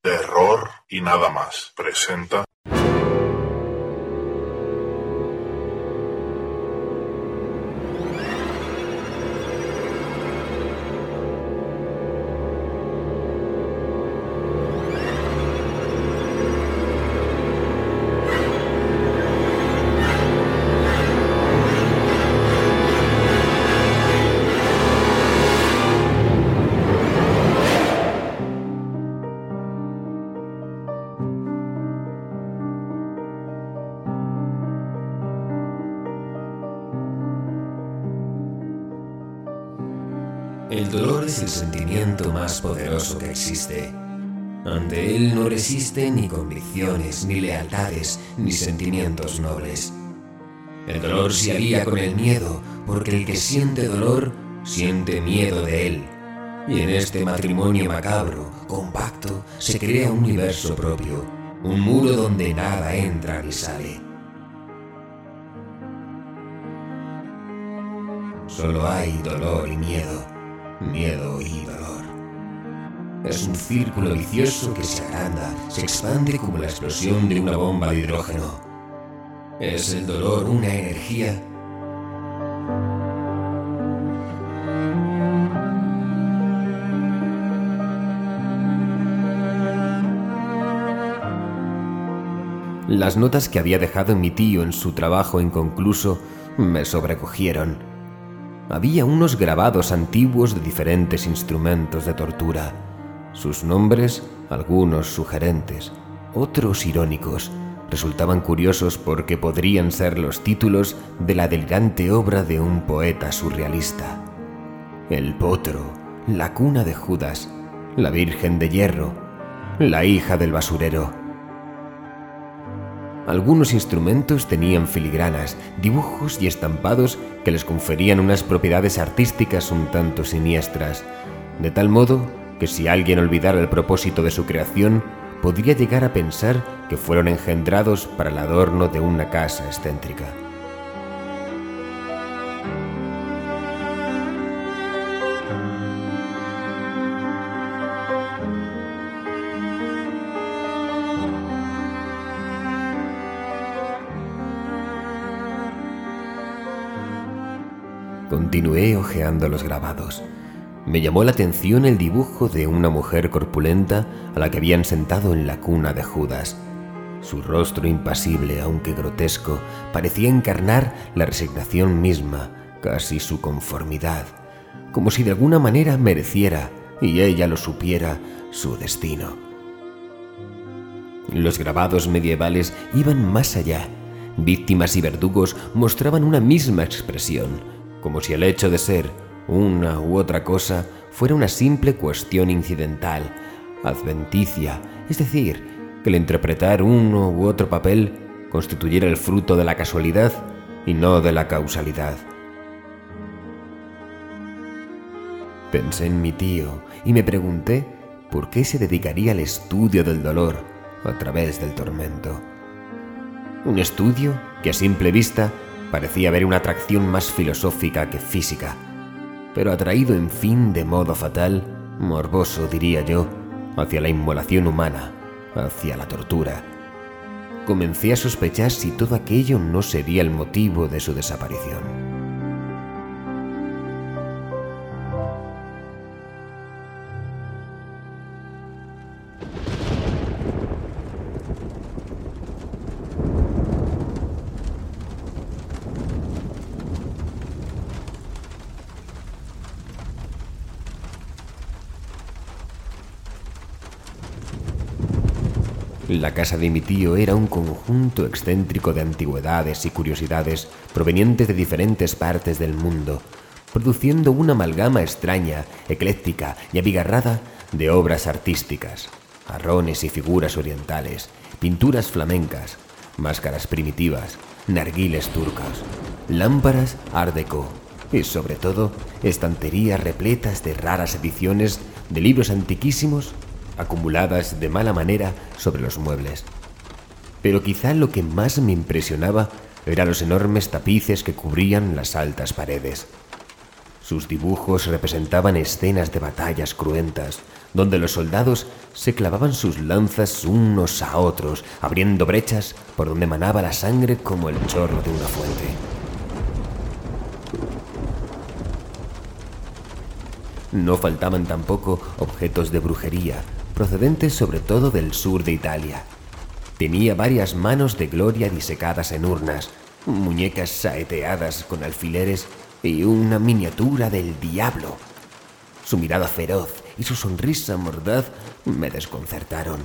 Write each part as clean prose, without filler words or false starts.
Terror y nada más. Presenta. El dolor es el sentimiento más poderoso que existe. Ante él no resisten ni convicciones, ni lealtades, ni sentimientos nobles. El dolor se alía con el miedo, porque el que siente dolor, siente miedo de él. Y en este matrimonio macabro, compacto, se crea un universo propio, un muro donde nada entra ni sale. Solo hay dolor y miedo. Miedo y dolor. Es un círculo vicioso que se agranda, se expande como la explosión de una bomba de hidrógeno. ¿Es el dolor una energía? Las notas que había dejado mi tío en su trabajo inconcluso me sobrecogieron. Había unos grabados antiguos de diferentes instrumentos de tortura. Sus nombres, algunos sugerentes, otros irónicos, resultaban curiosos porque podrían ser los títulos de la delirante obra de un poeta surrealista. El potro, la cuna de Judas, la Virgen de Hierro, la hija del basurero. Algunos instrumentos tenían filigranas, dibujos y estampados que les conferían unas propiedades artísticas un tanto siniestras, de tal modo que si alguien olvidara el propósito de su creación, podría llegar a pensar que fueron engendrados para el adorno de una casa excéntrica. Continué hojeando los grabados. Me llamó la atención el dibujo de una mujer corpulenta a la que habían sentado en la cuna de Judas. Su rostro impasible, aunque grotesco, parecía encarnar la resignación misma, casi su conformidad, como si de alguna manera mereciera, y ella lo supiera, su destino. Los grabados medievales iban más allá. Víctimas y verdugos mostraban una misma expresión, como si el hecho de ser una u otra cosa fuera una simple cuestión incidental, adventicia, es decir, que el interpretar uno u otro papel constituyera el fruto de la casualidad y no de la causalidad. Pensé en mi tío y me pregunté por qué se dedicaría al estudio del dolor a través del tormento. Un estudio que a simple vista parecía haber una atracción más filosófica que física, pero atraído en fin de modo fatal, morboso diría yo, hacia la inmolación humana, hacia la tortura. Comencé a sospechar si todo aquello no sería el motivo de su desaparición. La casa de mi tío era un conjunto excéntrico de antigüedades y curiosidades provenientes de diferentes partes del mundo, produciendo una amalgama extraña, ecléctica y abigarrada de obras artísticas, jarrones y figuras orientales, pinturas flamencas, máscaras primitivas, narguiles turcos, lámparas art déco y, sobre todo, estanterías repletas de raras ediciones de libros antiquísimos acumuladas de mala manera sobre los muebles. Pero quizá lo que más me impresionaba eran los enormes tapices que cubrían las altas paredes. Sus dibujos representaban escenas de batallas cruentas, donde los soldados se clavaban sus lanzas unos a otros, abriendo brechas por donde manaba la sangre como el chorro de una fuente. No faltaban tampoco objetos de brujería, procedentes sobre todo del sur de Italia. Tenía varias manos de gloria disecadas en urnas, muñecas saeteadas con alfileres y una miniatura del diablo. Su mirada feroz y su sonrisa mordaz me desconcertaron.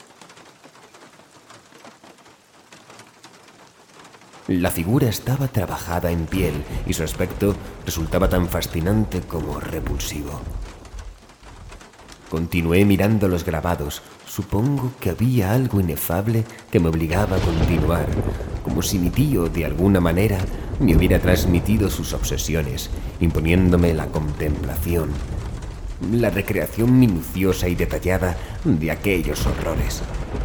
La figura estaba trabajada en piel y su aspecto resultaba tan fascinante como repulsivo. Continué mirando los grabados. Supongo que había algo inefable que me obligaba a continuar, como si mi tío, de alguna manera, me hubiera transmitido sus obsesiones, imponiéndome la contemplación, la recreación minuciosa y detallada de aquellos horrores.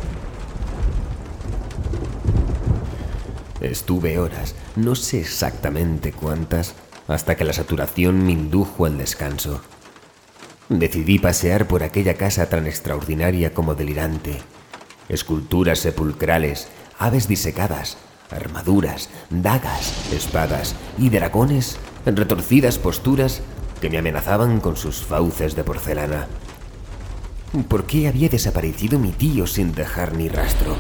Estuve horas, no sé exactamente cuántas, hasta que la saturación me indujo al descanso. Decidí pasear por aquella casa tan extraordinaria como delirante. Esculturas sepulcrales, aves disecadas, armaduras, dagas, espadas y dragones en retorcidas posturas que me amenazaban con sus fauces de porcelana. ¿Por qué había desaparecido mi tío sin dejar ni rastro?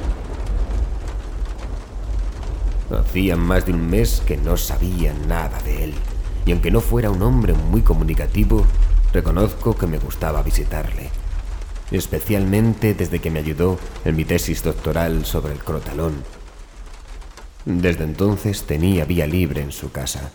Hacía más de un mes que no sabía nada de él, y aunque no fuera un hombre muy comunicativo, reconozco que me gustaba visitarle, especialmente desde que me ayudó en mi tesis doctoral sobre el crotalón. Desde entonces tenía vía libre en su casa.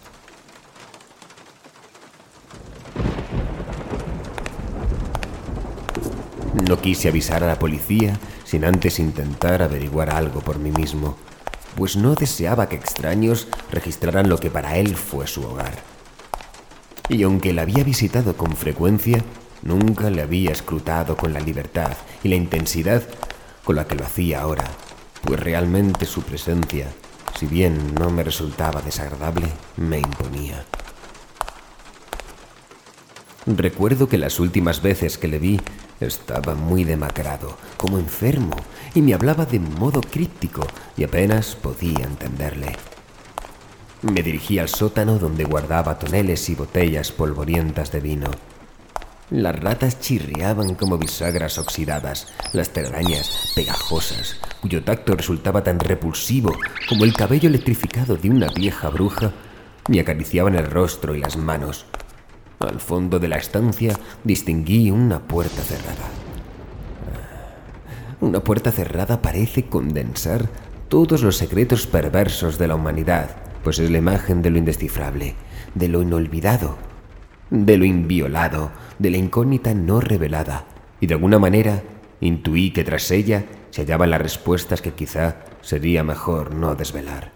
No quise avisar a la policía sin antes intentar averiguar algo por mí mismo, pues no deseaba que extraños registraran lo que para él fue su hogar. Y aunque la había visitado con frecuencia, nunca le había escrutado con la libertad y la intensidad con la que lo hacía ahora, pues realmente su presencia, si bien no me resultaba desagradable, me imponía. Recuerdo que las últimas veces que le vi estaba muy demacrado, como enfermo, y me hablaba de modo críptico y apenas podía entenderle. Me dirigí al sótano donde guardaba toneles y botellas polvorientas de vino. Las ratas chirriaban como bisagras oxidadas, las telarañas pegajosas, cuyo tacto resultaba tan repulsivo como el cabello electrificado de una vieja bruja, me acariciaban el rostro y las manos. Al fondo de la estancia distinguí una puerta cerrada. Una puerta cerrada parece condensar todos los secretos perversos de la humanidad, pues es la imagen de lo indescifrable, de lo inolvidado, de lo inviolado, de la incógnita no revelada, y de alguna manera intuí que tras ella se hallaban las respuestas que quizá sería mejor no desvelar.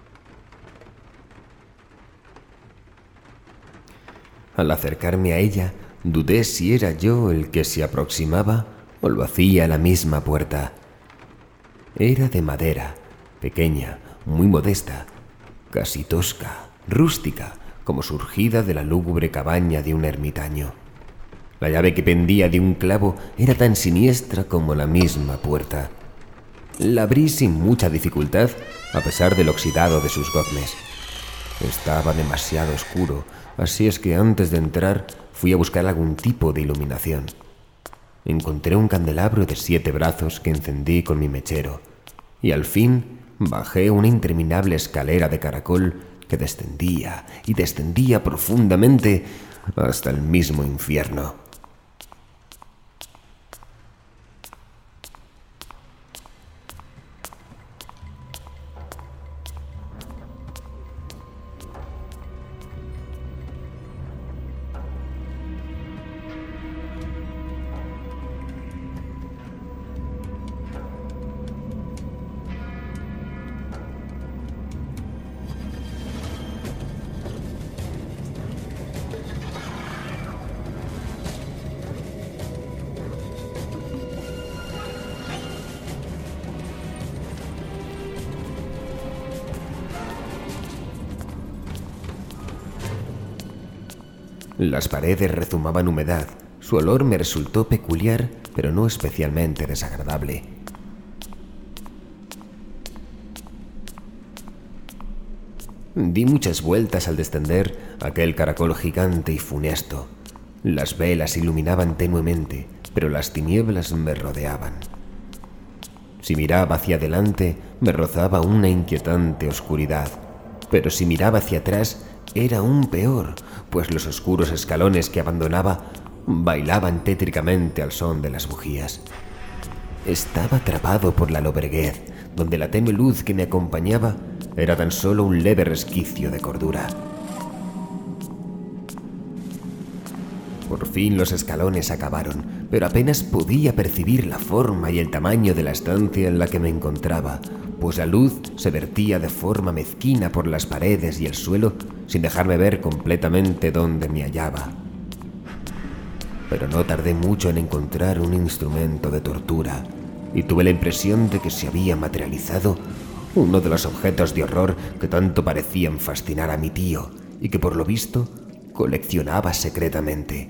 Al acercarme a ella, dudé si era yo el que se aproximaba o lo hacía la misma puerta. Era de madera, pequeña, muy modesta, casi tosca, rústica, como surgida de la lúgubre cabaña de un ermitaño. La llave que pendía de un clavo era tan siniestra como la misma puerta. La abrí sin mucha dificultad, a pesar del oxidado de sus goznes. Estaba demasiado oscuro, así es que antes de entrar fui a buscar algún tipo de iluminación. Encontré un candelabro de 7 brazos que encendí con mi mechero, y al fin bajé una interminable escalera de caracol que descendía y descendía profundamente hasta el mismo infierno. Las paredes rezumaban humedad. Su olor me resultó peculiar, pero no especialmente desagradable. Di muchas vueltas al descender aquel caracol gigante y funesto. Las velas iluminaban tenuemente, pero las tinieblas me rodeaban. Si miraba hacia adelante, me rozaba una inquietante oscuridad, pero si miraba hacia atrás, era aún peor, pues los oscuros escalones que abandonaba bailaban tétricamente al son de las bujías. Estaba atrapado por la lobreguez, donde la tenue luz que me acompañaba era tan solo un leve resquicio de cordura. Por fin los escalones acabaron, pero apenas podía percibir la forma y el tamaño de la estancia en la que me encontraba, pues la luz se vertía de forma mezquina por las paredes y el suelo, sin dejarme ver completamente dónde me hallaba. Pero no tardé mucho en encontrar un instrumento de tortura, y tuve la impresión de que se había materializado uno de los objetos de horror que tanto parecían fascinar a mi tío, y que por lo visto coleccionaba secretamente.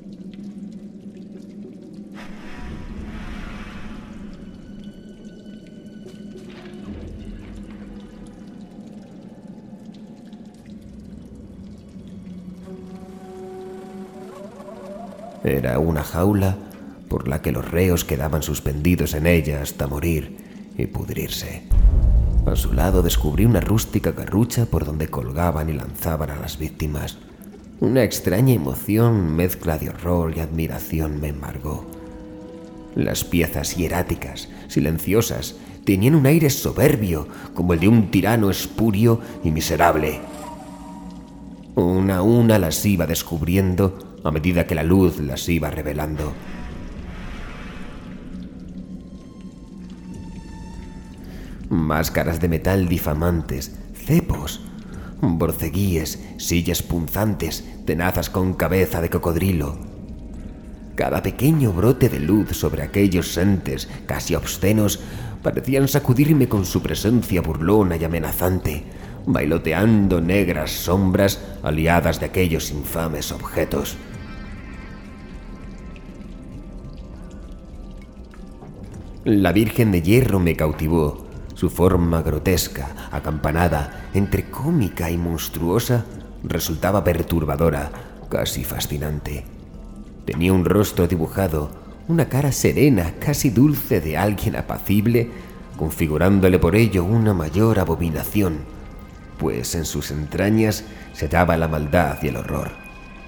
Era una jaula por la que los reos quedaban suspendidos en ella hasta morir y pudrirse. A su lado descubrí una rústica garrucha por donde colgaban y lanzaban a las víctimas. Una extraña emoción, mezcla de horror y admiración, me embargó. Las piezas hieráticas, silenciosas, tenían un aire soberbio, como el de un tirano espurio y miserable. Una a una las iba descubriendo a medida que la luz las iba revelando. Máscaras de metal difamantes, cepos, borceguíes, sillas punzantes, tenazas con cabeza de cocodrilo. Cada pequeño brote de luz sobre aquellos entes casi obscenos parecían sacudirme con su presencia burlona y amenazante, bailoteando negras sombras aliadas de aquellos infames objetos. La Virgen de Hierro me cautivó. Su forma grotesca, acampanada, entre cómica y monstruosa, resultaba perturbadora, casi fascinante. Tenía un rostro dibujado, una cara serena, casi dulce de alguien apacible, configurándole por ello una mayor abominación, pues en sus entrañas se hallaba la maldad y el horror.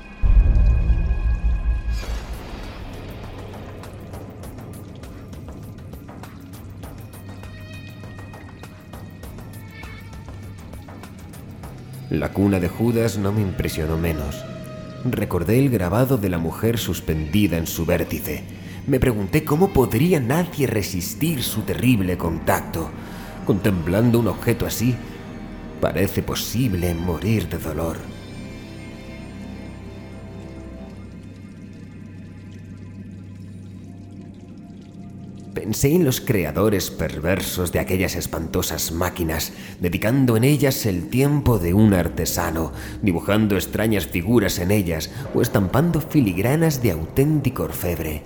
La cuna de Judas no me impresionó menos. Recordé el grabado de la mujer suspendida en su vértice. Me pregunté cómo podría nadie resistir su terrible contacto. Contemplando un objeto así, parece posible morir de dolor. Pensé en los creadores perversos de aquellas espantosas máquinas, dedicando en ellas el tiempo de un artesano, dibujando extrañas figuras en ellas o estampando filigranas de auténtico orfebre.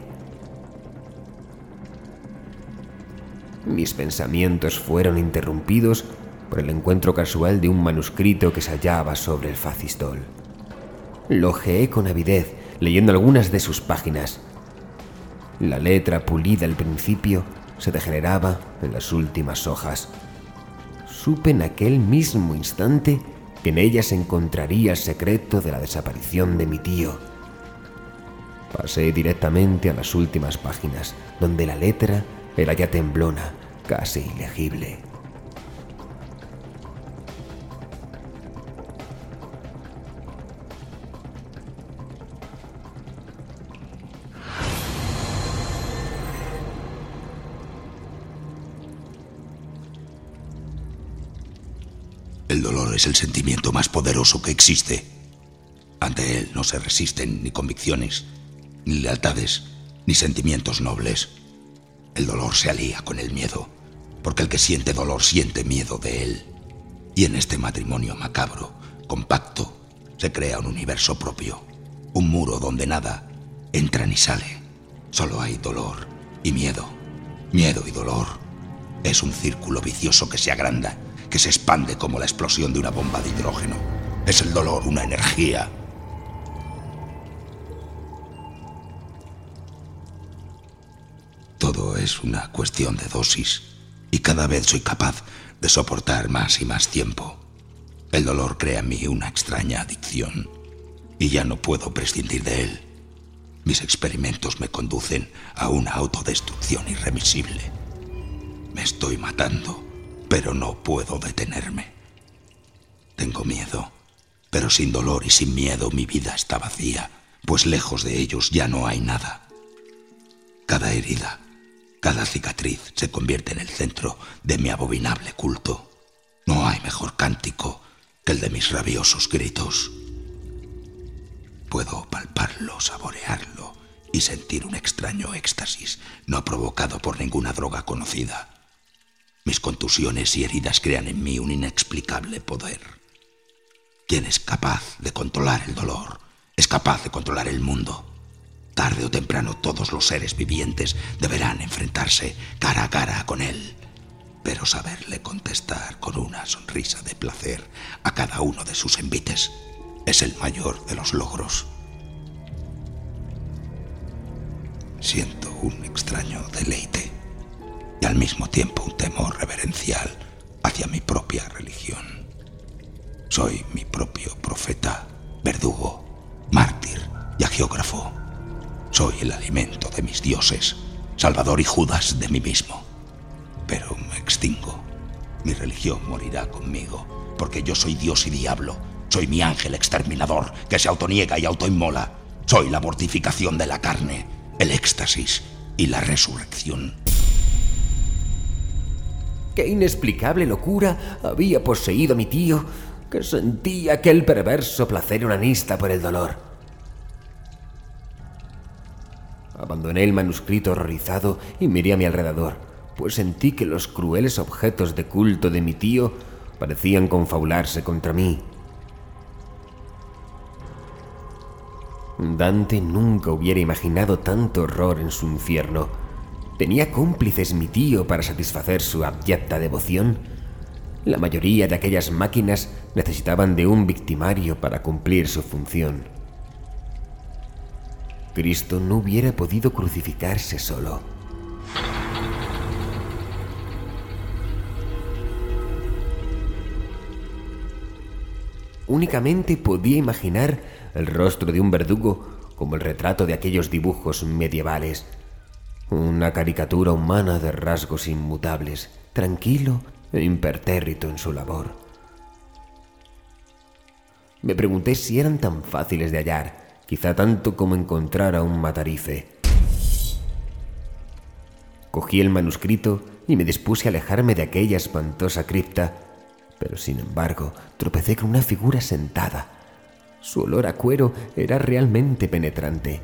Mis pensamientos fueron interrumpidos por el encuentro casual de un manuscrito que se hallaba sobre el facistol. Lo hojeé con avidez, leyendo algunas de sus páginas. La letra, pulida al principio, se degeneraba en las últimas hojas. Supe en aquel mismo instante que en ella se encontraría el secreto de la desaparición de mi tío. Pasé directamente a las últimas páginas, donde la letra era ya temblona, casi ilegible. El dolor es el sentimiento más poderoso que existe. Ante él no se resisten ni convicciones, ni lealtades, ni sentimientos nobles. El dolor se alía con el miedo, porque el que siente dolor siente miedo de él. Y en este matrimonio macabro, compacto, se crea un universo propio, Un muro donde nada entra ni sale. Solo hay dolor y miedo. Miedo y dolor. Es un círculo vicioso que se agranda, que se expande como la explosión de una bomba de hidrógeno. Es el dolor una energía. Todo es una cuestión de dosis, y cada vez soy capaz de soportar más y más tiempo. El dolor crea en mí una extraña adicción, y ya no puedo prescindir de él. Mis experimentos me conducen a una autodestrucción irreversible. Me estoy matando, pero no puedo detenerme. Tengo miedo, pero sin dolor y sin miedo mi vida está vacía, pues lejos de ellos ya no hay nada. Cada herida, cada cicatriz se convierte en el centro de mi abominable culto. No hay mejor cántico que el de mis rabiosos gritos. Puedo palparlo, saborearlo y sentir un extraño éxtasis no provocado por ninguna droga conocida. Mis contusiones y heridas crean en mí un inexplicable poder. Quien es capaz de controlar el dolor es capaz de controlar el mundo. Tarde o temprano todos los seres vivientes deberán enfrentarse cara a cara con él, pero saberle contestar con una sonrisa de placer a cada uno de sus envites es el mayor de los logros. Siento un extraño deleite y al mismo tiempo un temor reverencial hacia mi propia religión. Soy mi propio profeta, verdugo, mártir y agiógrafo. Soy el alimento de mis dioses, Salvador y Judas de mí mismo. Pero me extingo. Mi religión morirá conmigo, porque yo soy Dios y diablo. Soy mi ángel exterminador que se autoniega y autoinmola. Soy la mortificación de la carne, el éxtasis y la resurrección. Qué inexplicable locura había poseído a mi tío, que sentía aquel perverso placer onanista por el dolor. Abandoné el manuscrito horrorizado y miré a mi alrededor, pues sentí que los crueles objetos de culto de mi tío parecían confabularse contra mí. Dante nunca hubiera imaginado tanto horror en su infierno. ¿Tenía cómplices mi tío para satisfacer su abyecta devoción? La mayoría de aquellas máquinas necesitaban de un victimario para cumplir su función. Cristo no hubiera podido crucificarse solo. Únicamente podía imaginar el rostro de un verdugo como el retrato de aquellos dibujos medievales. Una caricatura humana de rasgos inmutables, tranquilo e impertérrito en su labor. Me pregunté si eran tan fáciles de hallar, quizá tanto como encontrar a un matarife. Cogí el manuscrito y me dispuse a alejarme de aquella espantosa cripta, pero sin embargo tropecé con una figura sentada. Su olor a cuero era realmente penetrante.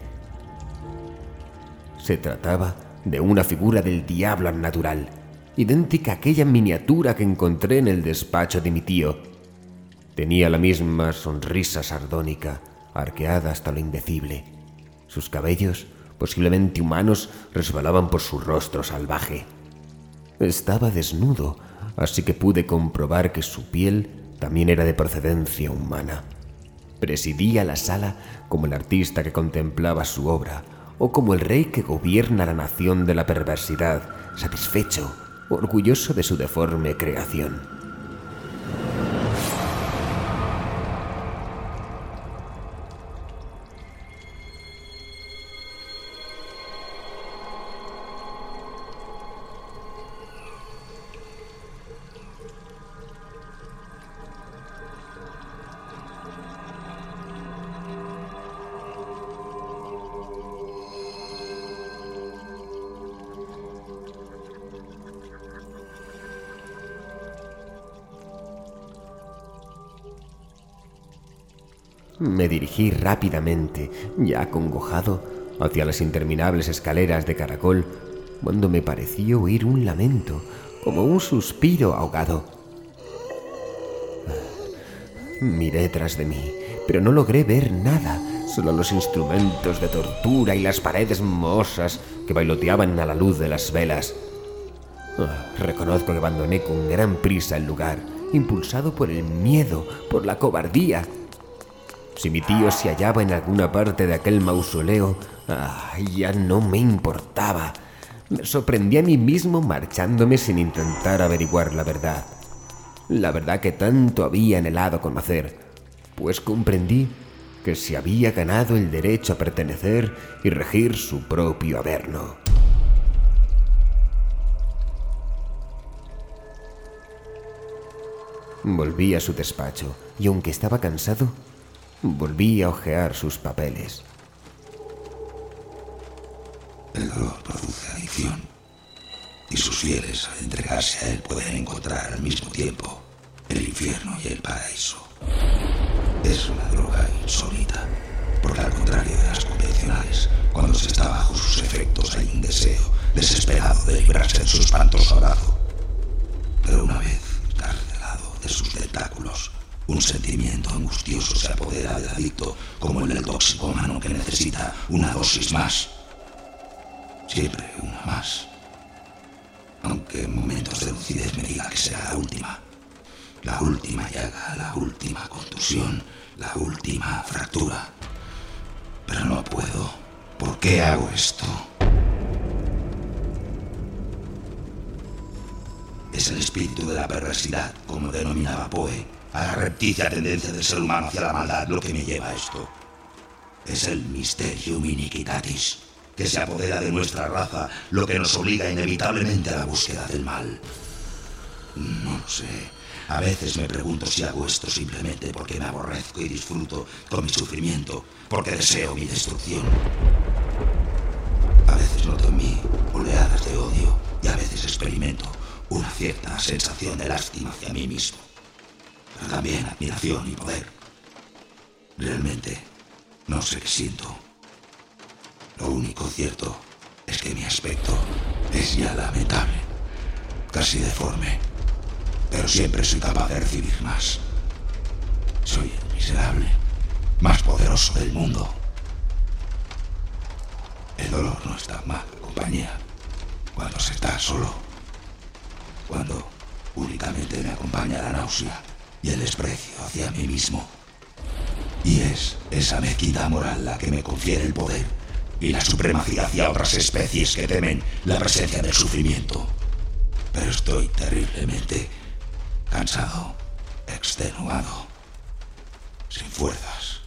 Se trataba de una figura del diablo natural, idéntica a aquella miniatura que encontré en el despacho de mi tío. Tenía la misma sonrisa sardónica, arqueada hasta lo indecible. Sus cabellos, posiblemente humanos, resbalaban por su rostro salvaje. Estaba desnudo, así que pude comprobar que su piel también era de procedencia humana. Presidía la sala como el artista que contemplaba su obra, o como el rey que gobierna la nación de la perversidad, satisfecho, orgulloso de su deforme creación. Me dirigí rápidamente, ya acongojado, hacia las interminables escaleras de caracol, cuando me pareció oír un lamento, como un suspiro ahogado. Miré tras de mí, pero no logré ver nada, Solo los instrumentos de tortura y las paredes mohosas que bailoteaban a la luz de las velas. Reconozco que abandoné con gran prisa el lugar, impulsado por el miedo, por la cobardía. Si mi tío se hallaba en alguna parte de aquel mausoleo, ya no me importaba. Me sorprendí a mí mismo marchándome sin intentar averiguar la verdad. La verdad que tanto había anhelado conocer, pues comprendí que se había ganado el derecho a pertenecer y regir su propio Averno. Volví a su despacho y, aunque estaba cansado, volví a hojear sus papeles. El dolor produce adicción, y sus fieles, al entregarse a él, pueden encontrar al mismo tiempo el infierno y el paraíso. Es una droga insólita, porque al contrario de las convencionales, cuando se está bajo sus efectos hay un deseo desesperado de librarse de su espantoso abrazo. Pero una vez encarcelado de sus tentáculos, un sentimiento angustioso se apodera del adicto, como en el toxicómano que necesita una dosis más. Siempre una más. Aunque en momentos de lucidez me diga que será la última. La última llaga, la última contusión, la última fractura. Pero no puedo. ¿Por qué hago esto? Es el espíritu de la perversidad, como denominaba Poe, a la repticia tendencia del ser humano hacia la maldad lo que me lleva a esto. Es el mysterium iniquitatis, que se apodera de nuestra raza, lo que nos obliga inevitablemente a la búsqueda del mal. No lo sé. A veces me pregunto si hago esto simplemente porque me aborrezco y disfruto con mi sufrimiento, porque deseo mi destrucción. A veces noto en mí oleadas de odio y a veces experimento una cierta sensación de lástima hacia mí mismo, pero también admiración y poder. Realmente no sé qué siento. Lo único cierto es que mi aspecto es ya lamentable, casi deforme, pero siempre soy capaz de recibir más. Soy el miserable más poderoso del mundo. El dolor no es tan mala compañía cuando se está solo, cuando únicamente me acompaña la náusea y el desprecio hacia mí mismo. Y es esa mezquindad moral la que me confiere el poder y la supremacía hacia otras especies que temen la presencia del sufrimiento. Pero estoy terriblemente cansado, extenuado, sin fuerzas.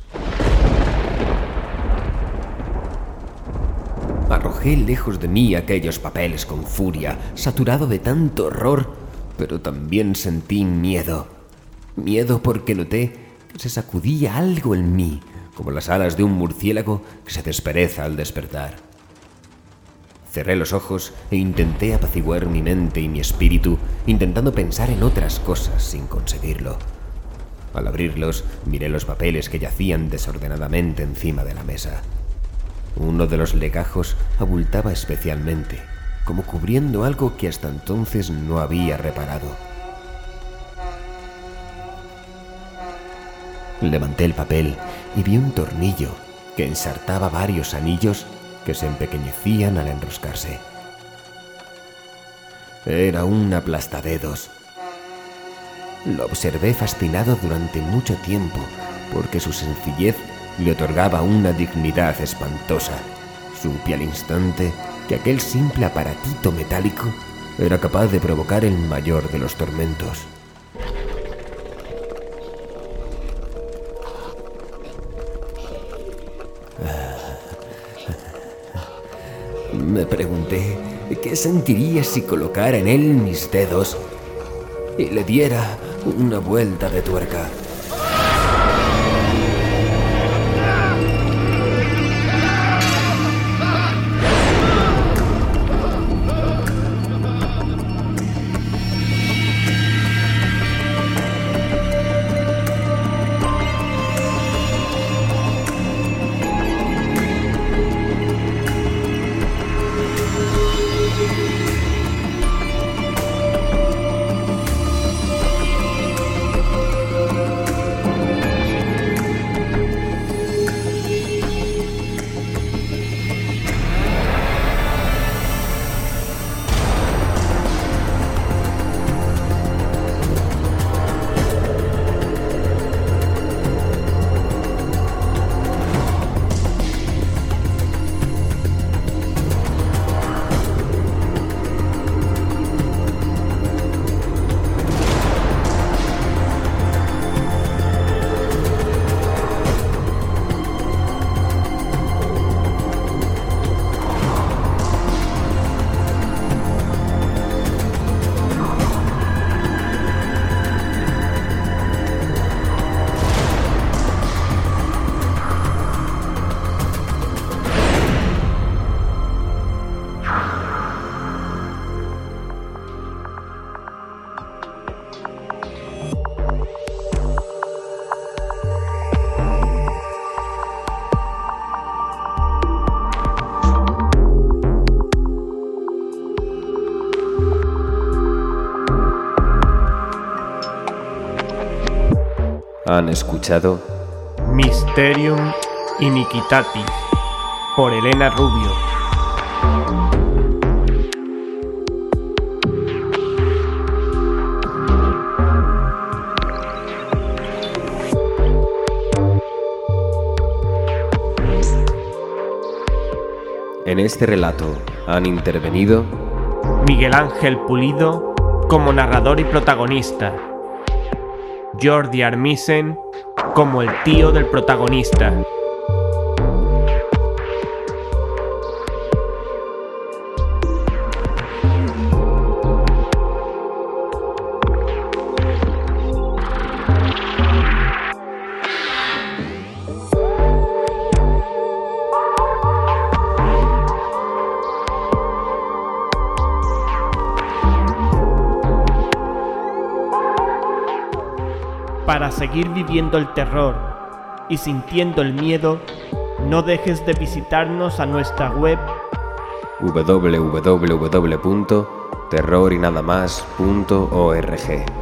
Arrojé lejos de mí aquellos papeles con furia, saturado de tanto horror, pero también sentí miedo. Miedo porque noté que se sacudía algo en mí, como las alas de un murciélago que se despereza al despertar. Cerré los ojos e intenté apaciguar mi mente y mi espíritu, intentando pensar en otras cosas sin conseguirlo. Al abrirlos, miré los papeles que yacían desordenadamente encima de la mesa. Uno de los legajos abultaba especialmente, como cubriendo algo que hasta entonces no había reparado. Levanté el papel y vi un tornillo que ensartaba varios anillos que se empequeñecían al enroscarse. Era un aplastadedos. Lo observé fascinado durante mucho tiempo, porque su sencillez le otorgaba una dignidad espantosa. Supe al instante que aquel simple aparatito metálico era capaz de provocar el mayor de los tormentos. Me pregunté qué sentiría si colocara en él mis dedos y le diera una vuelta de tuerca. Han escuchado Mysterium Iniquitatis por Elena Rubio. En este relato han intervenido Miguel Ángel Pulido como narrador y protagonista. Jordi Armisen como el tío del protagonista. Para seguir viviendo el terror y sintiendo el miedo, no dejes de visitarnos a nuestra web www.terrorinadamas.org.